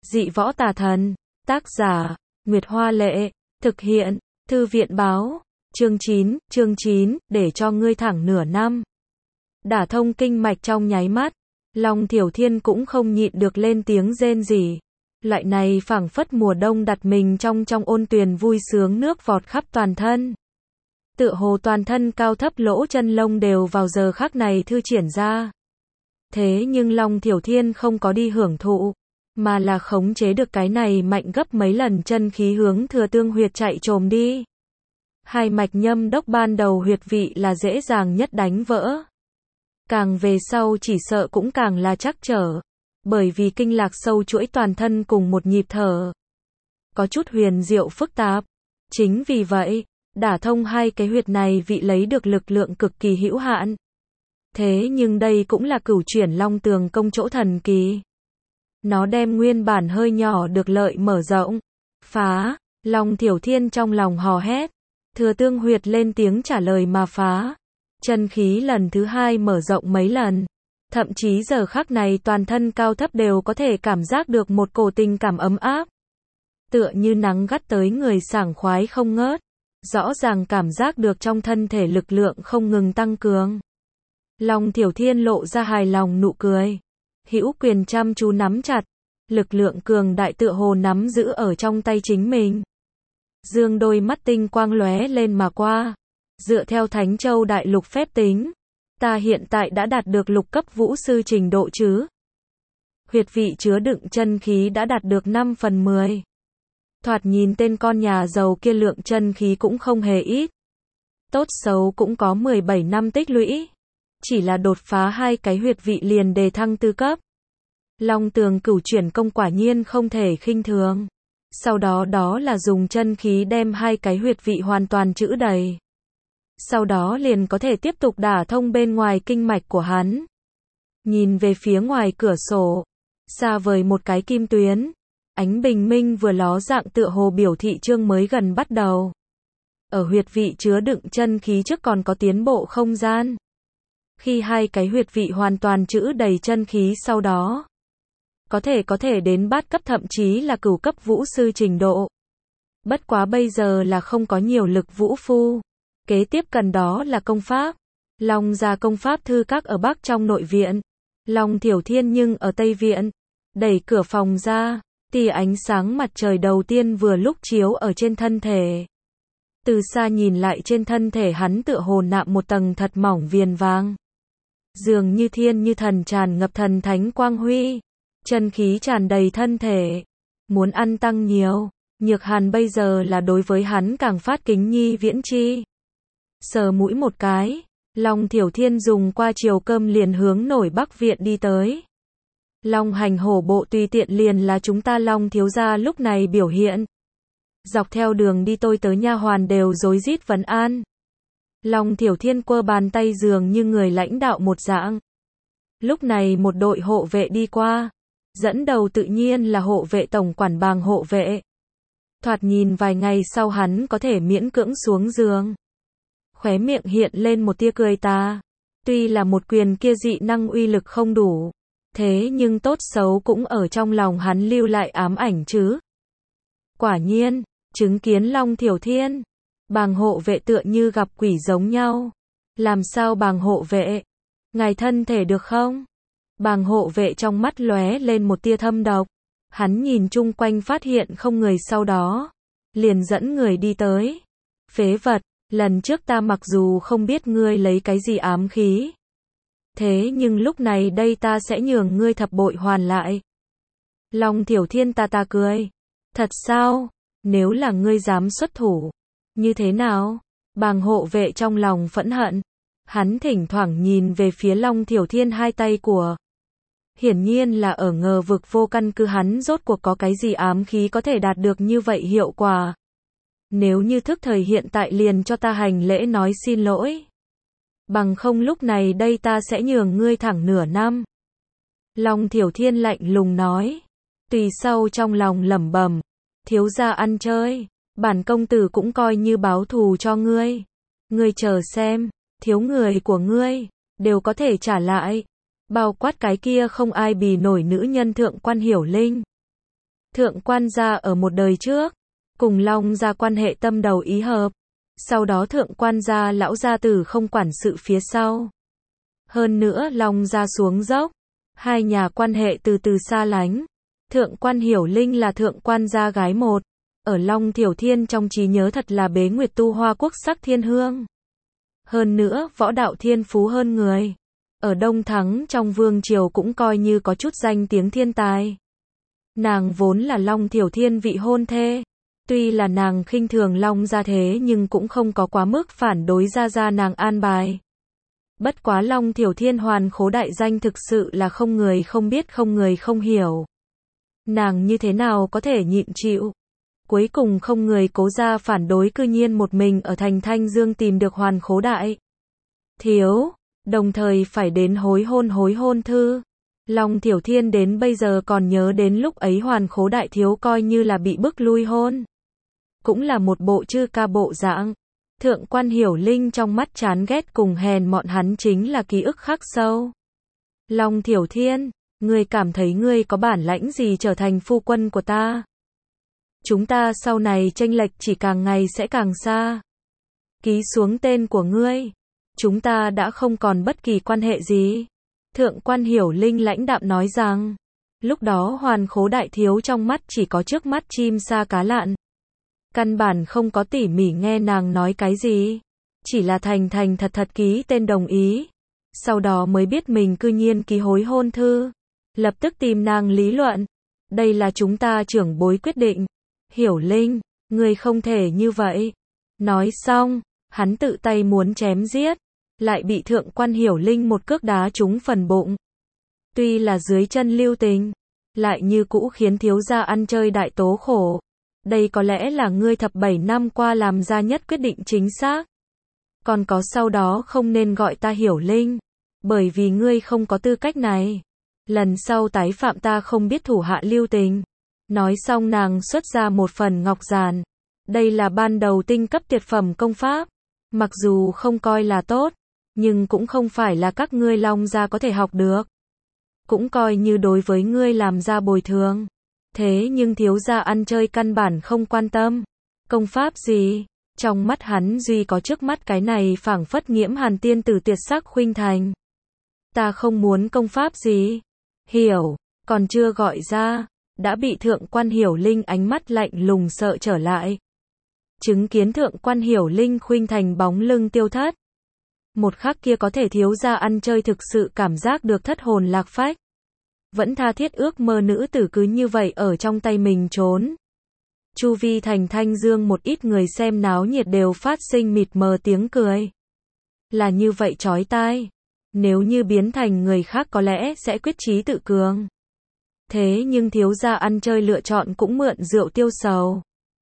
Dị võ tà thần. Tác giả, Nguyệt Hoa Lệ. Thực hiện, Thư viện báo. Chương 9, để cho ngươi thẳng nửa năm. Đả thông kinh mạch trong nháy mắt. Long Thiểu Thiên cũng không nhịn được lên tiếng rên rỉ. Loại này phảng phất mùa đông đặt mình trong ôn tuyền vui sướng nước vọt khắp toàn thân. Tựa hồ toàn thân cao thấp lỗ chân lông đều vào giờ khắc này thư triển ra. Thế nhưng Long Thiểu Thiên không có đi hưởng thụ, mà là khống chế được cái này mạnh gấp mấy lần chân khí hướng thừa tương huyệt chạy trồm đi. Hai mạch nhâm đốc ban đầu huyệt vị là dễ dàng nhất đánh vỡ. Càng về sau chỉ sợ cũng càng là trắc trở, bởi vì kinh lạc sâu chuỗi toàn thân cùng một nhịp thở. Có chút huyền diệu phức tạp. Chính vì vậy, đả thông hai cái huyệt này vị lấy được lực lượng cực kỳ hữu hạn. Thế nhưng đây cũng là cửu chuyển long tường công chỗ thần kỳ. Nó đem nguyên bản hơi nhỏ được lợi mở rộng. Phá, Long Thiểu Thiên trong lòng hò hét. Thừa tương huyệt lên tiếng trả lời mà phá. Chân khí lần thứ hai mở rộng mấy lần. Thậm chí giờ khắc này toàn thân cao thấp đều có thể cảm giác được một cổ tình cảm ấm áp. Tựa như nắng gắt tới người sảng khoái không ngớt. Rõ ràng cảm giác được trong thân thể lực lượng không ngừng tăng cường. Long Thiểu Thiên lộ ra hài lòng nụ cười. Hữu quyền chăm chú nắm chặt. Lực lượng cường đại tựa hồ nắm giữ ở trong tay chính mình. Dương đôi mắt tinh quang lóe lên mà qua. Dựa theo Thánh Châu Đại Lục phép tính, ta hiện tại đã đạt được lục cấp vũ sư trình độ chứ. Huyệt vị chứa đựng chân khí đã đạt được 5/10. Thoạt nhìn tên con nhà giàu kia lượng chân khí cũng không hề ít. Tốt xấu cũng có 17 năm tích lũy. Chỉ là đột phá hai cái huyệt vị liền đề thăng tư cấp. Long tường cửu chuyển công quả nhiên không thể khinh thường. Sau đó đó là dùng chân khí đem hai cái huyệt vị hoàn toàn trữ đầy. Sau đó liền có thể tiếp tục đả thông bên ngoài kinh mạch của hắn. Nhìn về phía ngoài cửa sổ, xa vời một cái kim tuyến, ánh bình minh vừa ló dạng tựa hồ biểu thị chương mới gần bắt đầu. Ở huyệt vị chứa đựng chân khí trước còn có tiến bộ không gian. Khi hai cái huyệt vị hoàn toàn trữ đầy chân khí sau đó, có thể đến bát cấp thậm chí là cửu cấp vũ sư trình độ. Bất quá bây giờ là không có nhiều lực vũ phu. Kế tiếp cần đó là công pháp. Long gia công pháp thư các ở Bắc trong nội viện. Long Thiểu Thiên nhưng ở Tây viện. Đẩy cửa phòng ra. Tia ánh sáng mặt trời đầu tiên vừa lúc chiếu ở trên thân thể. Từ xa nhìn lại trên thân thể hắn tựa hồ nạm một tầng thật mỏng viền vàng. Dường như thiên như thần tràn ngập thần thánh quang huy. Chân khí tràn đầy thân thể. Muốn ăn tăng nhiều. Nhược Hàn bây giờ là đối với hắn càng phát kính nhi viễn chi. Sờ mũi một cái, Long Thiểu Thiên dùng qua chiều cơm liền hướng nổi Bắc viện đi tới. Long hành hổ bộ tùy tiện liền là chúng ta Long thiếu gia lúc này biểu hiện. Dọc theo đường đi tôi tới nha hoàn đều rối rít vấn an. Long Thiểu Thiên quơ bàn tay dường như người lãnh đạo một dạng. Lúc này một đội hộ vệ đi qua, dẫn đầu tự nhiên là hộ vệ tổng quản Bàng hộ vệ. Thoạt nhìn vài ngày sau hắn có thể miễn cưỡng xuống giường. Khóe miệng hiện lên một tia cười tà. Tuy là một quyền kia dị năng uy lực không đủ, thế nhưng tốt xấu cũng ở trong lòng hắn lưu lại ám ảnh chứ. Quả nhiên, chứng kiến Long Thiểu Thiên, Bàng hộ vệ tựa như gặp quỷ giống nhau. Làm sao Bàng hộ vệ? Ngài thân thể được không? Bàng hộ vệ trong mắt lóe lên một tia thâm độc. Hắn nhìn chung quanh phát hiện không người sau đó, liền dẫn người đi tới. Phế vật, lần trước ta mặc dù không biết ngươi lấy cái gì ám khí. Thế nhưng lúc này đây ta sẽ nhường ngươi thập bội hoàn lại. Long Thiểu Thiên ta cười. Thật sao? Nếu là ngươi dám xuất thủ. Như thế nào? Bàng hộ vệ trong lòng phẫn hận. Hắn thỉnh thoảng nhìn về phía Long Thiểu Thiên hai tay của. Hiển nhiên là ở ngờ vực vô căn cứ hắn rốt cuộc có cái gì ám khí có thể đạt được như vậy hiệu quả. Nếu như thức thời hiện tại liền cho ta hành lễ nói xin lỗi. Bằng không lúc này đây ta sẽ nhường ngươi thẳng nửa năm. Long Thiểu Thiên lạnh lùng nói. Tùy sau trong lòng lẩm bẩm. Thiếu gia ăn chơi. Bản công tử cũng coi như báo thù cho ngươi. Ngươi chờ xem. Thiếu người của ngươi. Đều có thể trả lại. Bao quát cái kia không ai bì nổi nữ nhân thượng quan Hiểu Linh. Thượng quan gia ở một đời trước, cùng Long gia quan hệ tâm đầu ý hợp. Sau đó thượng quan gia lão gia tử không quản sự phía sau. Hơn nữa Long gia xuống dốc, hai nhà quan hệ từ từ xa lánh. Thượng quan Hiểu Linh là thượng quan gia gái một, ở Long Thiểu Thiên trong trí nhớ thật là bế nguyệt tu hoa quốc sắc thiên hương. Hơn nữa võ đạo thiên phú hơn người, ở Đông Thắng trong vương triều cũng coi như có chút danh tiếng thiên tài. Nàng vốn là Long Thiểu Thiên vị hôn thê, tuy là nàng khinh thường Long gia thế nhưng cũng không có quá mức phản đối gia nàng an bài. Bất quá Long Thiểu Thiên hoàn khố đại danh thực sự là không người không biết không người không hiểu. Nàng như thế nào có thể nhịn chịu. Cuối cùng không người cố ra phản đối, cư nhiên một mình ở thành Thanh Dương tìm được hoàn khố đại thiếu, đồng thời phải đến hối hôn thư. Long Thiểu Thiên đến bây giờ còn nhớ đến lúc ấy hoàn khố đại thiếu coi như là bị bức lui hôn. Cũng là một bộ chư ca bộ dạng. Thượng quan Hiểu Linh trong mắt chán ghét cùng hèn mọn hắn chính là ký ức khắc sâu. Long Thiểu Thiên, ngươi cảm thấy ngươi có bản lãnh gì trở thành phu quân của ta? Chúng ta sau này chênh lệch chỉ càng ngày sẽ càng xa. Ký xuống tên của ngươi, chúng ta đã không còn bất kỳ quan hệ gì. Thượng quan Hiểu Linh lãnh đạm nói rằng, lúc đó hoàn khố đại thiếu trong mắt chỉ có trước mắt chim sa cá lặn. Căn bản không có tỉ mỉ nghe nàng nói cái gì, chỉ là thành thật ký tên đồng ý. Sau đó mới biết mình cư nhiên ký hối hôn thư, lập tức tìm nàng lý luận. Đây là chúng ta trưởng bối quyết định. Hiểu Linh, ngươi không thể như vậy. Nói xong, hắn tự tay muốn chém giết, lại bị thượng quan Hiểu Linh một cước đá trúng phần bụng. Tuy là dưới chân lưu tình, lại như cũ khiến thiếu gia ăn chơi đại tố khổ. Đây có lẽ là ngươi thập 7 năm qua làm ra nhất quyết định chính xác. Còn có sau đó không nên gọi ta Hiểu Linh, bởi vì ngươi không có tư cách này. Lần sau tái phạm ta không biết thủ hạ lưu tình. Nói xong nàng xuất ra một phần ngọc giản. Đây là ban đầu tinh cấp tuyệt phẩm công pháp. Mặc dù không coi là tốt, nhưng cũng không phải là các ngươi Long gia có thể học được. Cũng coi như đối với ngươi làm ra bồi thường. Thế nhưng thiếu gia ăn chơi căn bản không quan tâm. Công pháp gì? Trong mắt hắn duy có trước mắt cái này phảng phất nghiễm hàn tiên tử tuyệt sắc khuynh thành. Ta không muốn công pháp gì. Hiểu, còn chưa gọi ra, đã bị thượng quan Hiểu Linh ánh mắt lạnh lùng sợ trở lại. Chứng kiến thượng quan Hiểu Linh khuynh thành bóng lưng tiêu thất. Một khắc kia có thể thiếu gia ăn chơi thực sự cảm giác được thất hồn lạc phách. Vẫn tha thiết ước mơ nữ tử cứ như vậy ở trong tay mình trốn. Chu vi thành Thanh Dương một ít người xem náo nhiệt đều phát sinh mịt mờ tiếng cười. Là như vậy chói tai. Nếu như biến thành người khác có lẽ sẽ quyết chí tự cường. Thế nhưng thiếu gia ăn chơi lựa chọn cũng mượn rượu tiêu sầu.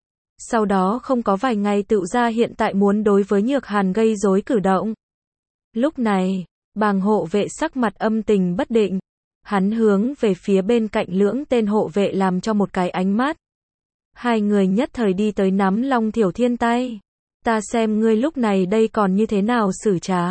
Sau đó không có vài ngày tự ra hiện tại muốn đối với Nhược Hàn gây rối cử động. Lúc này, bàng hộ vệ sắc mặt âm tình bất định. Hắn hướng về phía bên cạnh lưỡng tên hộ vệ làm cho một cái ánh mắt. Hai người nhất thời đi tới nắm Long Thiểu Thiên tay. Ta xem ngươi lúc này đây còn như thế nào xử trá.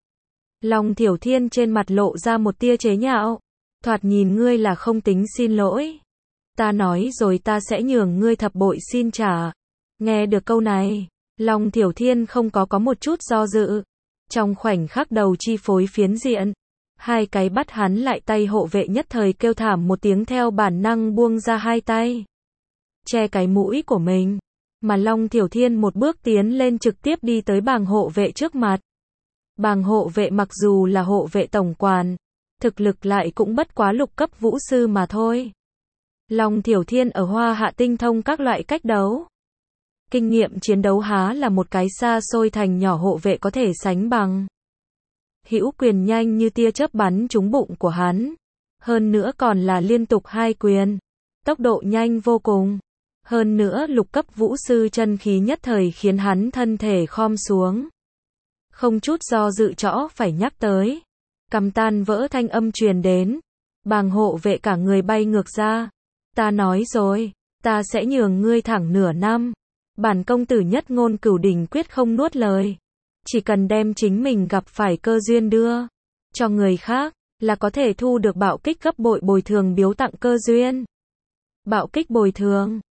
Long Thiểu Thiên trên mặt lộ ra một tia chế nhạo. Thoạt nhìn ngươi là không tính xin lỗi. Ta nói rồi ta sẽ nhường ngươi thập bội xin trả. Nghe được câu này, Long Thiểu Thiên không có một chút do dự. Trong khoảnh khắc đầu chi phối phiến diện. Hai cái bắt hắn lại tay hộ vệ nhất thời kêu thảm một tiếng theo bản năng buông ra hai tay. Che cái mũi của mình. Mà Long Thiểu Thiên một bước tiến lên trực tiếp đi tới bàng hộ vệ trước mặt. Bàng hộ vệ mặc dù là hộ vệ tổng quản, thực lực lại cũng bất quá lục cấp vũ sư mà thôi. Long Thiểu Thiên ở Hoa Hạ tinh thông các loại cách đấu. Kinh nghiệm chiến đấu há là một cái xa xôi thành nhỏ hộ vệ có thể sánh bằng. Hữu quyền nhanh như tia chớp bắn trúng bụng của hắn. Hơn nữa còn là liên tục hai quyền. Tốc độ nhanh vô cùng. Hơn nữa lục cấp vũ sư chân khí nhất thời khiến hắn thân thể khom xuống. Không chút do dự trõ phải nhắc tới. Cằm tan vỡ thanh âm truyền đến. Bàng hộ vệ cả người bay ngược ra. Ta nói rồi, ta sẽ nhường ngươi thẳng nửa năm. Bản công tử nhất ngôn cửu đỉnh quyết không nuốt lời. Chỉ cần đem chính mình gặp phải cơ duyên đưa cho người khác, là có thể thu được bạo kích gấp bội bồi thường biếu tặng cơ duyên. Bạo kích bồi thường.